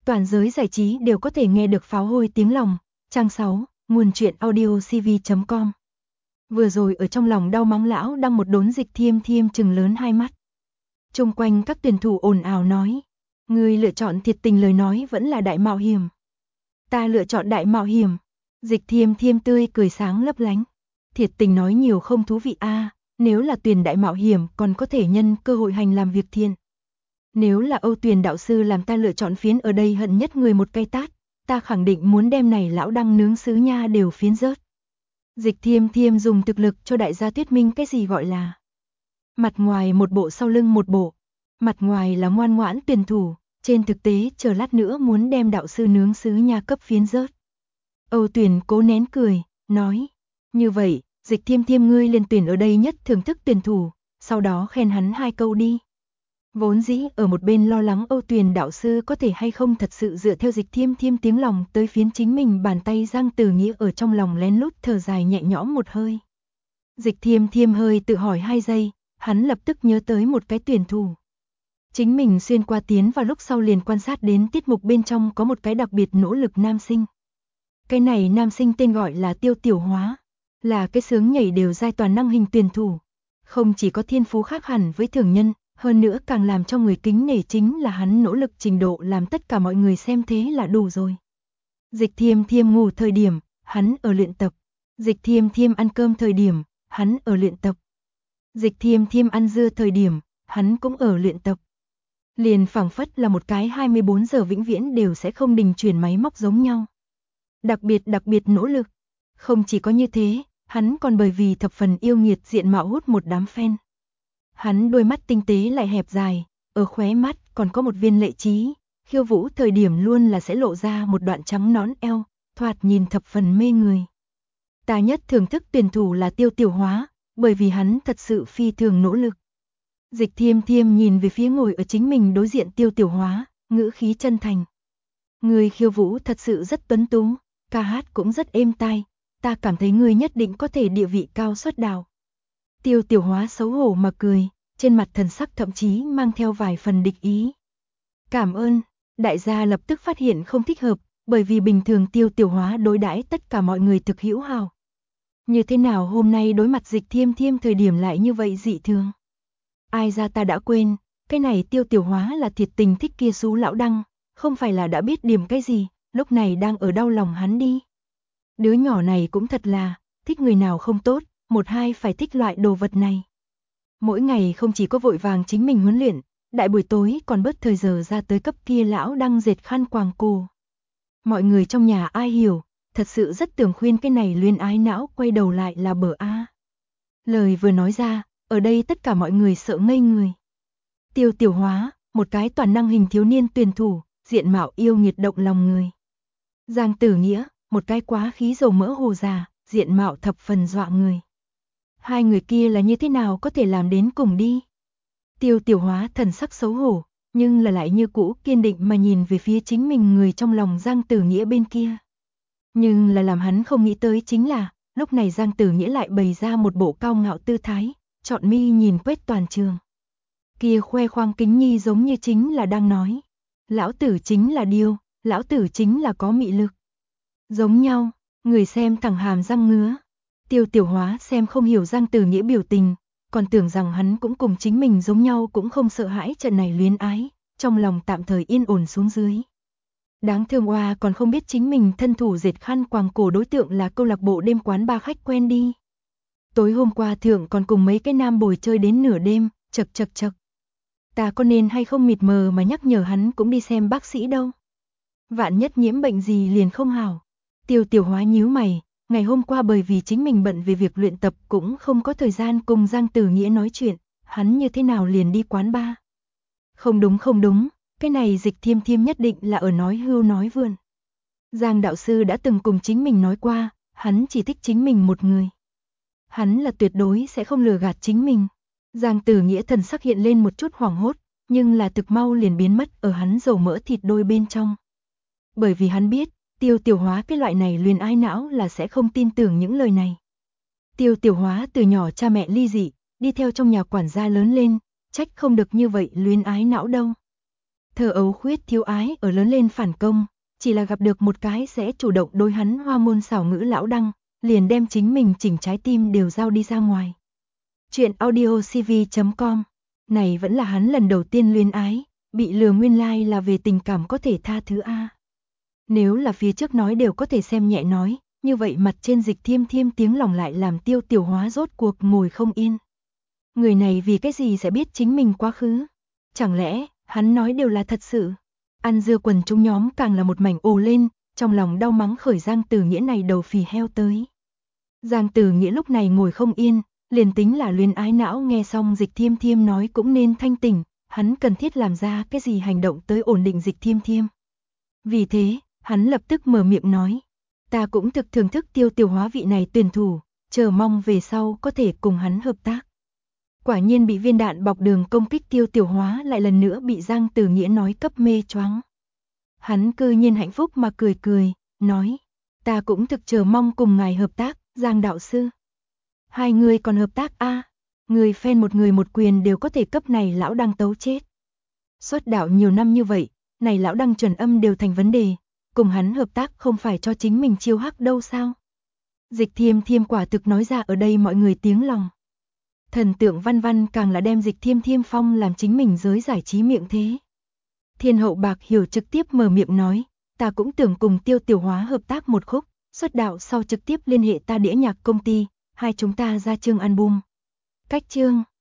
Toàn giới giải trí đều có thể nghe được pháo hôi tiếng lòng. Trang 6, nguồn truyện audiocv.com. Vừa rồi ở trong lòng đau móng lão đang một đốn Dịch Thiêm Thiêm trừng lớn hai mắt. Xung quanh các tuyển thủ ồn ào nói, người lựa chọn thiệt tình lời nói vẫn là đại mạo hiểm. Ta lựa chọn đại mạo hiểm. Dịch Thiêm Thiêm tươi cười sáng lấp lánh. Thiệt tình nói nhiều không thú vị a, nếu là tuyển đại mạo hiểm còn có thể nhân cơ hội hành làm việc thiện. Nếu là Âu Tuyền đạo sư làm ta lựa chọn phiến ở đây hận nhất người một cây tát, ta khẳng định muốn đem này lão đăng nướng sứ nha đều phiến rớt. Dịch Thiêm Thiêm dùng thực lực cho đại gia thuyết minh cái gì gọi là mặt ngoài một bộ sau lưng một bộ. Mặt ngoài là ngoan ngoãn tuyển thủ, trên thực tế chờ lát nữa muốn đem đạo sư nướng sứ nha cấp phiến rớt. Âu Tuyền cố nén cười, nói, như vậy, Dịch Thiêm Thiêm ngươi liền tuyển ở đây nhất thưởng thức tuyển thủ, sau đó khen hắn 2 câu đi. Vốn dĩ ở một bên lo lắng Âu Tuyền đạo sư có thể hay không thật sự dựa theo Dịch Thiêm Thiêm tiếng lòng tới phiến chính mình bàn tay Giang Tử Nghĩa ở trong lòng lén lút thở dài nhẹ nhõm một hơi. Dịch Thiêm Thiêm hơi tự hỏi 2 giây, hắn lập tức nhớ tới một cái tuyển thủ. Chính mình xuyên qua tiến vào lúc sau liền quan sát đến tiết mục bên trong có một cái đặc biệt nỗ lực nam sinh. Cái này nam sinh tên gọi là Tiêu Tiểu Hóa, là cái sướng nhảy đều giai toàn năng hình tuyển thủ. Không chỉ có thiên phú khác hẳn với thường nhân, hơn nữa càng làm cho người kính nể chính là hắn nỗ lực trình độ làm tất cả mọi người xem thế là đủ rồi. Dịch Thiêm Thiêm ngủ thời điểm, hắn ở luyện tập. Dịch Thiêm Thiêm ăn cơm thời điểm, hắn ở luyện tập. Dịch Thiêm Thiêm ăn dưa thời điểm, hắn cũng ở luyện tập. Liền phảng phất là một cái 24 giờ vĩnh viễn đều sẽ không đình chuyển máy móc giống nhau. Đặc biệt nỗ lực. Không chỉ có như thế, hắn còn bởi vì thập phần yêu nghiệt diện mạo hút một đám fan. Hắn đôi mắt tinh tế lại hẹp dài, ở khóe mắt còn có một viên lệ trí, khiêu vũ thời điểm luôn là sẽ lộ ra một đoạn trắng nõn eo, thoạt nhìn thập phần mê người. Ta nhất thưởng thức tuyển thủ là Tiêu Tiểu Hóa, bởi vì hắn thật sự phi thường nỗ lực. Dịch Thiêm Thiêm nhìn về phía ngồi ở chính mình đối diện Tiêu Tiểu Hóa, ngữ khí chân thành. Người khiêu vũ thật sự rất tuấn tú, ca hát cũng rất êm tai, ta cảm thấy người nhất định có thể địa vị cao xuất đạo. Tiêu Tiểu Hóa xấu hổ mà cười, trên mặt thần sắc thậm chí mang theo vài phần địch ý. Cảm ơn, đại gia lập tức phát hiện không thích hợp, bởi vì bình thường Tiêu Tiểu Hóa đối đãi tất cả mọi người thực hữu hảo. Như thế nào hôm nay đối mặt Dịch Thiêm Thiêm thời điểm lại như vậy dị thường? Ai ra ta đã quên, cái này Tiêu Tiểu Hóa là thiệt tình thích kia xú lão đăng, không phải là đã biết điểm cái gì, lúc này đang ở đau lòng hắn đi. Đứa nhỏ này cũng thật là, thích người nào không tốt, một hai phải thích loại đồ vật này. Mỗi ngày không chỉ có vội vàng chính mình huấn luyện, đại buổi tối còn bớt thời giờ ra tới cấp kia lão đăng dệt khăn quàng cổ. Mọi người trong nhà ai hiểu, thật sự rất tưởng khuyên cái này luyên ái não quay đầu lại là bở a. Lời vừa nói ra, ở đây tất cả mọi người sợ ngây người. Tiêu Tiểu Hóa, một cái toàn năng hình thiếu niên tuyển thủ, diện mạo yêu nghiệt động lòng người. Giang Tử Nghĩa, một cái quá khí dầu mỡ hồ già, diện mạo thập phần dọa người. Hai người kia là như thế nào có thể làm đến cùng đi? Tiêu Tiểu Hóa thần sắc xấu hổ, nhưng là lại như cũ kiên định mà nhìn về phía chính mình người trong lòng Giang Tử Nghĩa bên kia. Nhưng là làm hắn không nghĩ tới chính là, lúc này Giang Tử Nghĩa lại bày ra một bộ cao ngạo tư thái, trọn mi nhìn quét toàn trường. Kia khoe khoang kính nhi giống như chính là đang nói, lão tử chính là điêu, lão tử chính là có mị lực. Giống nhau, người xem thẳng hàm răng ngứa. Tiêu Tiểu Hóa xem không hiểu Giang Tử Nghĩa biểu tình, còn tưởng rằng hắn cũng cùng chính mình giống nhau cũng không sợ hãi trận này luyến ái, trong lòng tạm thời yên ổn xuống dưới. Đáng thương oa còn không biết chính mình thân thủ dệt khăn quàng cổ đối tượng là câu lạc bộ đêm quán ba khách quen đi. Tối hôm qua thượng còn cùng mấy cái nam bồi chơi đến nửa đêm, chật. Ta có nên hay không mịt mờ mà nhắc nhở hắn cũng đi xem bác sĩ đâu. Vạn nhất nhiễm bệnh gì liền không hảo. Tiêu Tiểu Hóa nhíu mày, ngày hôm qua bởi vì chính mình bận về việc luyện tập cũng không có thời gian cùng Giang Tử Nghĩa nói chuyện, hắn như thế nào liền đi quán bar. Không đúng, cái này Dịch Thiêm Thiêm nhất định là ở nói hưu nói vượn. Giang đạo sư đã từng cùng chính mình nói qua, hắn chỉ thích chính mình một người. Hắn là tuyệt đối sẽ không lừa gạt chính mình. Giang Tử Nghĩa thần sắc hiện lên một chút hoảng hốt, nhưng là thực mau liền biến mất ở hắn dầu mỡ thịt đôi bên trong. Bởi vì hắn biết, Tiêu Tiểu Hóa cái loại này luyên ái não là sẽ không tin tưởng những lời này. Tiêu Tiểu Hóa từ nhỏ cha mẹ ly dị, đi theo trong nhà quản gia lớn lên, trách không được như vậy luyên ái não đâu. Thơ ấu khuyết thiếu ái ở lớn lên phản công, chỉ là gặp được một cái sẽ chủ động đối hắn hoa ngôn xảo ngữ lão đăng, liền đem chính mình chỉnh trái tim đều giao đi ra ngoài. Chuyện audio cv.com. Này vẫn là hắn lần đầu tiên luyến ái, bị lừa nguyên lai là về tình cảm có thể tha thứ a. Nếu là phía trước nói đều có thể xem nhẹ nói, như vậy mặt trên Dịch Thiêm Thiêm tiếng lòng lại làm Tiêu Tiểu Hóa rốt cuộc ngồi không yên. Người này vì cái gì sẽ biết chính mình quá khứ? Chẳng lẽ hắn nói đều là thật sự? Ăn dưa quần chúng nhóm càng là một mảnh ồ lên, trong lòng đau mắng khởi Giang Tử Nghĩa này đầu phì heo tới. Giang Tử Nghĩa lúc này ngồi không yên, liền tính là luyến ái não nghe xong Dịch Thiêm Thiêm nói cũng nên thanh tỉnh, hắn cần thiết làm ra cái gì hành động tới ổn định Dịch Thiêm Thiêm. Vì thế, hắn lập tức mở miệng nói, ta cũng thực thưởng thức Tiêu Tiểu Hóa vị này tuyển thủ, chờ mong về sau có thể cùng hắn hợp tác. Quả nhiên bị viên đạn bọc đường công kích Tiêu Tiểu Hóa lại lần nữa bị Giang Tử Nghĩa nói cấp mê choáng. Hắn cư nhiên hạnh phúc mà cười cười, nói, ta cũng thực chờ mong cùng ngài hợp tác, Giang đạo sư. Hai người còn hợp tác a? Người phen một người một quyền đều có thể cấp này lão đăng tấu chết. Xuất đạo nhiều năm như vậy, này lão đăng chuẩn âm đều thành vấn đề, cùng hắn hợp tác không phải cho chính mình chiêu hắc đâu sao? Dịch Thiêm Thiêm quả thực nói ra ở đây mọi người tiếng lòng. Thần tượng Văn Văn càng là đem Dịch Thiêm Thiêm phong làm chính mình giới giải trí miệng thế. Thiên hậu Bạc Hiểu trực tiếp mở miệng nói, ta cũng tưởng cùng Tiêu Tiểu Hóa hợp tác một khúc, xuất đạo sau trực tiếp liên hệ ta đĩa nhạc công ty, hai chúng ta ra chương album. Cách chương